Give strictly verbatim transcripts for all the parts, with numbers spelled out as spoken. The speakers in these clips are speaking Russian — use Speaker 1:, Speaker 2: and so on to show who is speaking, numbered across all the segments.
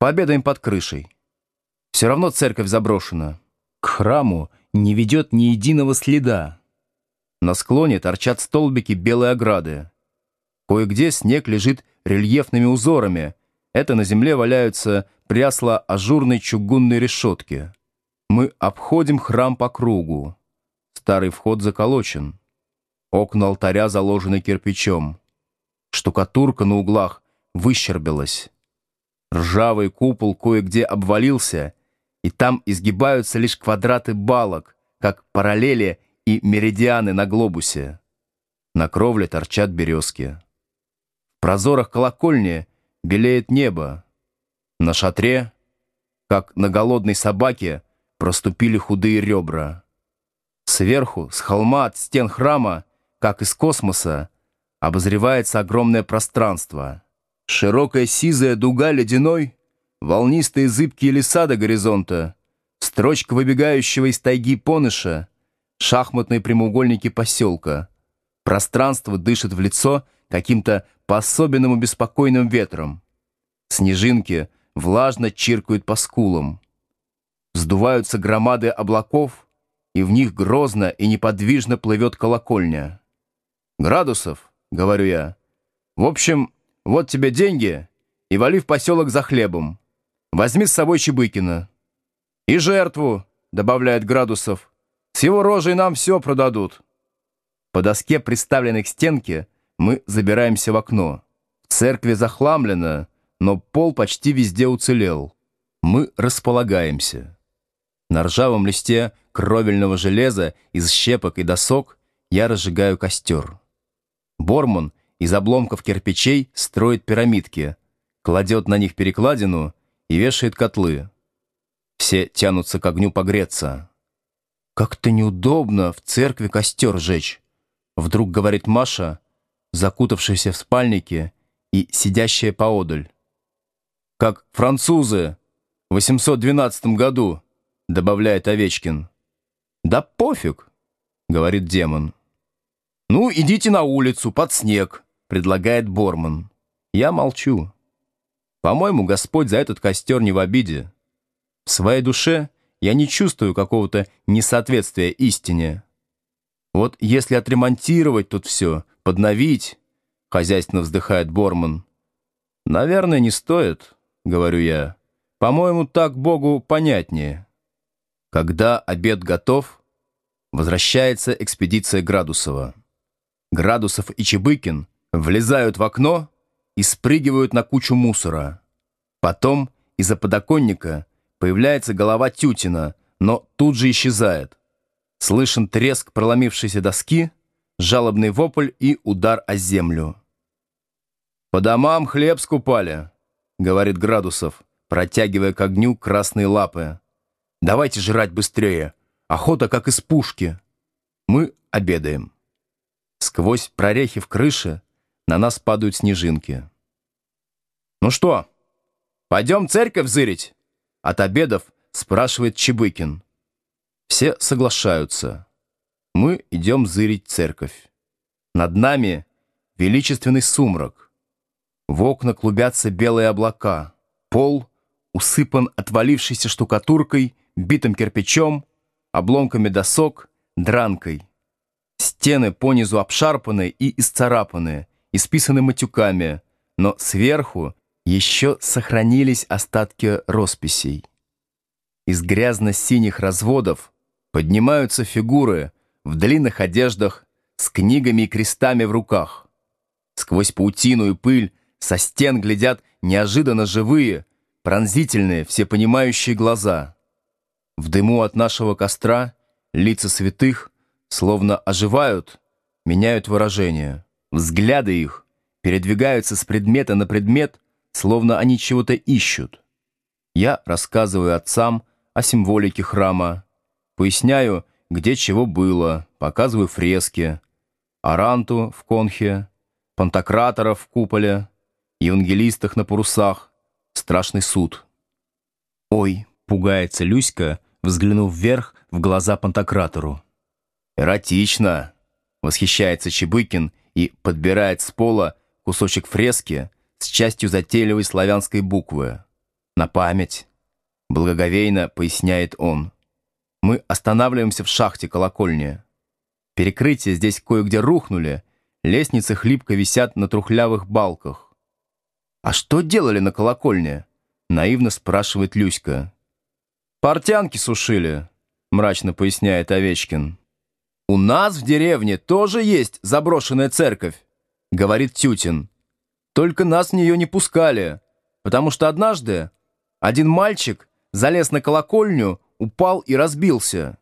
Speaker 1: Пообедаем под крышей. Все равно церковь заброшена. К храму не ведет ни единого следа. На склоне торчат столбики белой ограды. Кое-где снег лежит рельефными узорами. Это на земле валяются прясла ажурной чугунной решетки. Мы обходим храм по кругу. Старый вход заколочен. Окна алтаря заложены кирпичом. Штукатурка на углах выщербилась. Ржавый купол кое-где обвалился, и там изгибаются лишь квадраты балок, как параллели и меридианы на глобусе. На кровле торчат березки. В прозорах колокольни белеет небо. На шатре, как на голодной собаке, проступили худые ребра. Сверху, с холма от стен храма, как из космоса, обозревается огромное пространство. Широкая сизая дуга ледяной, волнистые зыбкие леса до горизонта, строчка выбегающего из тайги поныша, шахматные прямоугольники поселка. Пространство дышит в лицо каким-то по-особенному беспокойным ветром. Снежинки влажно чиркают по скулам. Вздуваются громады облаков, и в них грозно и неподвижно плывет колокольня. «Градусов», — говорю я, — «в общем, вот тебе деньги, и вали в поселок за хлебом. Возьми с собой Чебыкина». «И жертву», — добавляет Градусов, — «с его рожей нам все продадут». По доске, приставленной к стенке, мы забираемся в окно. В церкви захламлено, но пол почти везде уцелел. Мы располагаемся. На ржавом листе кровельного железа из щепок и досок я разжигаю костер. Борман из обломков кирпичей строит пирамидки, кладет на них перекладину и вешает котлы. Все тянутся к огню погреться. «Как-то неудобно в церкви костер жечь», — вдруг говорит Маша, закутавшаяся в спальнике и сидящая поодаль. «Как французы в восемьсот двенадцатом году», — добавляет Овечкин. «Да пофиг», — говорит демон. «Ну, идите на улицу, под снег», — предлагает Борман. Я молчу. По-моему, Господь за этот костер не в обиде. В своей душе я не чувствую какого-то несоответствия истине. Вот если отремонтировать тут все, подновить, хозяйственно вздыхает Борман. Наверное, не стоит, говорю я. По-моему, так Богу понятнее. Когда обед готов, возвращается экспедиция Градусова. Градусов и Чебыкин влезают в окно и спрыгивают на кучу мусора. Потом из-за подоконника появляется голова Тютина, но тут же исчезает. Слышен треск проломившейся доски, жалобный вопль и удар о землю. «По домам хлеб скупали», — говорит Градусов, протягивая к огню красные лапы. «Давайте жрать быстрее. Охота как из пушки». Мы обедаем. Сквозь прорехи в крыше на нас падают снежинки. «Ну что, пойдем церковь зырить?» От обедов спрашивает Чебыкин. Все соглашаются. Мы идем зырить церковь. Над нами величественный сумрак. В окна клубятся белые облака. Пол усыпан отвалившейся штукатуркой, битым кирпичом, обломками досок, дранкой. Стены понизу обшарпаны и исцарапаны, исписаны матюками, но сверху еще сохранились остатки росписей. Из грязно-синих разводов поднимаются фигуры в длинных одеждах с книгами и крестами в руках. Сквозь паутину и пыль со стен глядят неожиданно живые, пронзительные, всепонимающие глаза. В дыму от нашего костра лица святых словно оживают, меняют выражение. Взгляды их передвигаются с предмета на предмет, словно они чего-то ищут. Я рассказываю отцам о символике храма, поясняю, где чего было, показываю фрески, Аранту в конхе, Пантократора в куполе, евангелистах на парусах, страшный суд. «Ой!» — пугается Люська, взглянув вверх в глаза Пантократору. «Эротично!» — восхищается Чебыкин и подбирает с пола кусочек фрески с частью затейливой славянской буквы. На память, благоговейно поясняет он. Мы останавливаемся в шахте колокольни. Перекрытия здесь кое-где рухнули, лестницы хлипко висят на трухлявых балках. «А что делали на колокольне?» — наивно спрашивает Люська. «Портянки сушили», — мрачно поясняет Овечкин. «У нас в деревне тоже есть заброшенная церковь», — говорит Тютин. «Только нас в нее не пускали, потому что однажды один мальчик залез на колокольню, упал и разбился».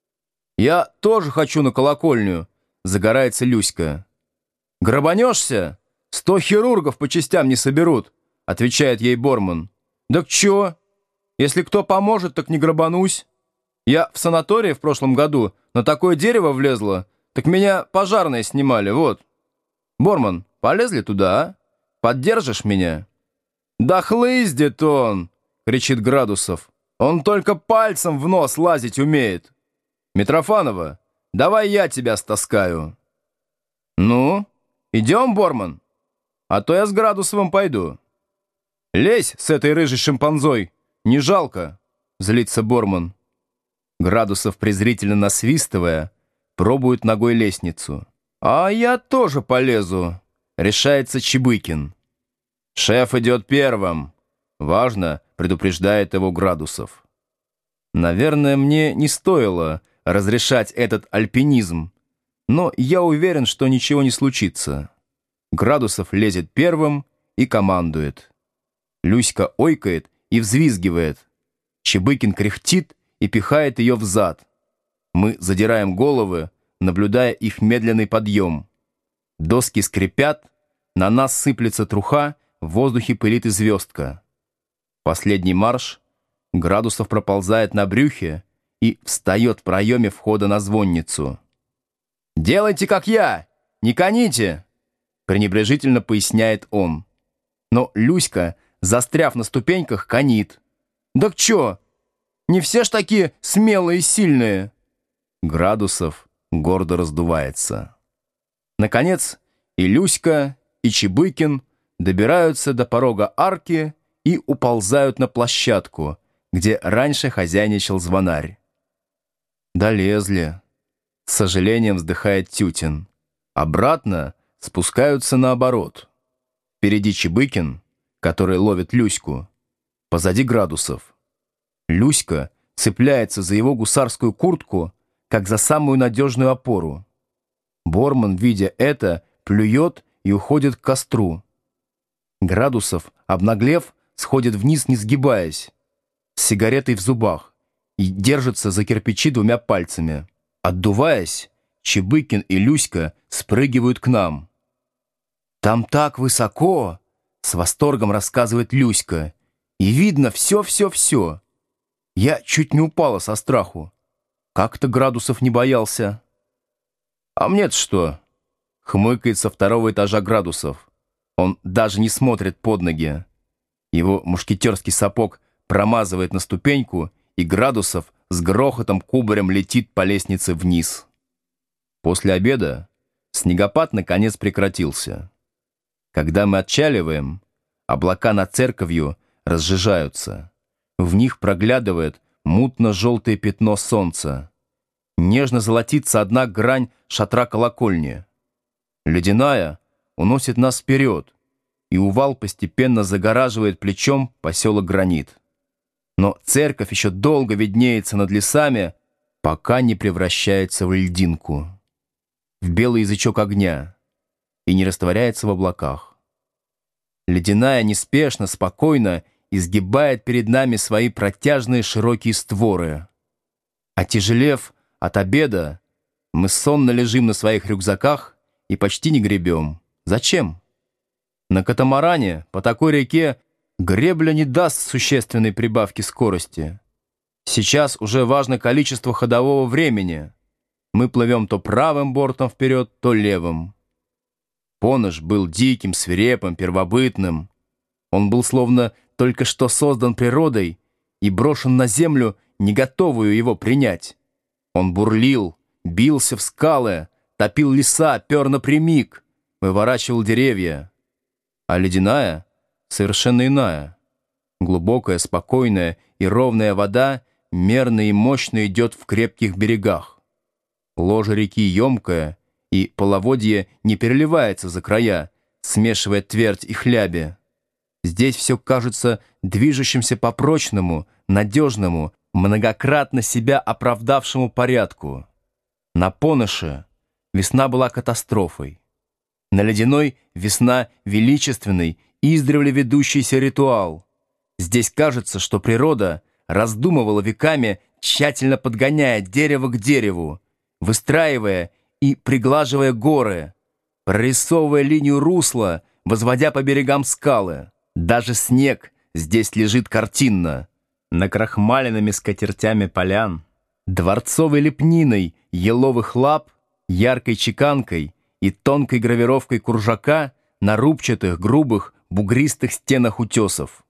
Speaker 1: «Я тоже хочу на колокольню», — загорается Люська. «Грабанешься? Сто хирургов по частям не соберут», — отвечает ей Борман. «Так чё? Если кто поможет, так не грабанусь. Я в санатории в прошлом году на такое дерево влезла, так меня пожарные снимали, вот. Борман, полезли туда, а? Поддержишь меня?» «Да хлыздит он!» — кричит Градусов. «Он только пальцем в нос лазить умеет. Митрофанова, давай я тебя стаскаю». «Ну, идем, Борман? А то я с Градусовым пойду». «Лезь с этой рыжей шимпанзой, не жалко», — злится Борман. Градусов, презрительно насвистывая, пробует ногой лестницу. «А я тоже полезу», — решается Чебыкин. «Шеф идет первым», — важно предупреждает его Градусов. Наверное, мне не стоило разрешать этот альпинизм, но я уверен, что ничего не случится. Градусов лезет первым и командует. Люська ойкает и взвизгивает. Чебыкин кряхтит и пихает ее взад. Мы задираем головы, наблюдая их медленный подъем. Доски скрипят, на нас сыплется труха, в воздухе пылит и звездка. Последний марш, Градусов проползает на брюхе и встает в проеме входа на звонницу. «Делайте, как я! Не коните!» пренебрежительно поясняет он. Но Люська, застряв на ступеньках, конит. «Так чё? Не все ж такие смелые и сильные!» Градусов гордо раздувается. Наконец, и Люська, и Чебыкин добираются до порога арки и уползают на площадку, где раньше хозяйничал звонарь. «Долезли», — с сожалением вздыхает Тютин. Обратно спускаются наоборот. Впереди Чебыкин, который ловит Люську. Позади Градусов. Люська цепляется за его гусарскую куртку, как за самую надежную опору. Борман, видя это, плюет и уходит к костру. Градусов, обнаглев, сходит вниз, не сгибаясь, с сигаретой в зубах, и держится за кирпичи двумя пальцами. Отдуваясь, Чебыкин и Люська спрыгивают к нам. «Там так высоко!» — с восторгом рассказывает Люська. «И видно все-все-все. Я чуть не упала со страху. Как-то Градусов не боялся». «А мне-то что?» — хмыкает со второго этажа Градусов. Он даже не смотрит под ноги. Его мушкетерский сапог промазывает на ступеньку, и Градусов с грохотом кубарем летит по лестнице вниз. После обеда снегопад наконец прекратился. Когда мы отчаливаем, облака над церковью разжижаются. В них проглядывает мутно-желтое пятно солнца. Нежно золотится одна грань шатра колокольни. Ледяная уносит нас вперед, и увал постепенно загораживает плечом поселок Гранит. Но церковь еще долго виднеется над лесами, пока не превращается в льдинку, в белый язычок огня, и не растворяется в облаках. Ледяная неспешно, спокойно изгибает перед нами свои протяжные широкие створы. Отяжелев от обеда, мы сонно лежим на своих рюкзаках и почти не гребем. Зачем? На катамаране по такой реке гребля не даст существенной прибавки скорости. Сейчас уже важно количество ходового времени. Мы плывем то правым бортом вперед, то левым. Понож был диким, свирепым, первобытным. Он был словно только что создан природой и брошен на землю, не готовую его принять. Он бурлил, бился в скалы, топил леса, пер напрямик, выворачивал деревья. А ледяная совершенно иная. Глубокая, спокойная и ровная вода мерно и мощно идет в крепких берегах. Ложе реки емкое, и половодье не переливается за края, смешивая твердь и хляби. Здесь все кажется движущимся по прочному, надежному, многократно себя оправдавшему порядку. На Поныше весна была катастрофой. На Ледяной весна величественный, издревле ведущийся ритуал. Здесь кажется, что природа раздумывала веками, тщательно подгоняя дерево к дереву, выстраивая и приглаживая горы, прорисовывая линию русла, возводя по берегам скалы. Даже снег здесь лежит картинно, накрахмаленными скатертями полян, дворцовой лепниной еловых лап, яркой чеканкой и тонкой гравировкой куржака на рубчатых, грубых, бугристых стенах утесов.